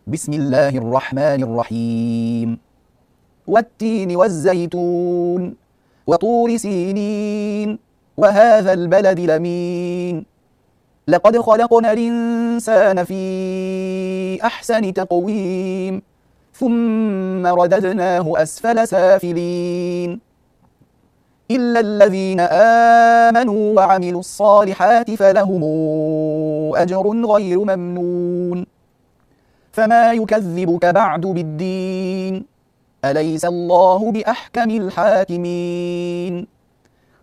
بسم الله الرحمن الرحيم والتين والزيتون وطور سينين وهذا البلد الأمين لقد خلقنا الإنسان في أحسن تقويم ثم رددناه أسفل سافلين إلا الذين آمنوا وعملوا الصالحات فلهم أجر غير ممنون فما يكذبك بعد بالدين أليس الله بأحكم الحاكمين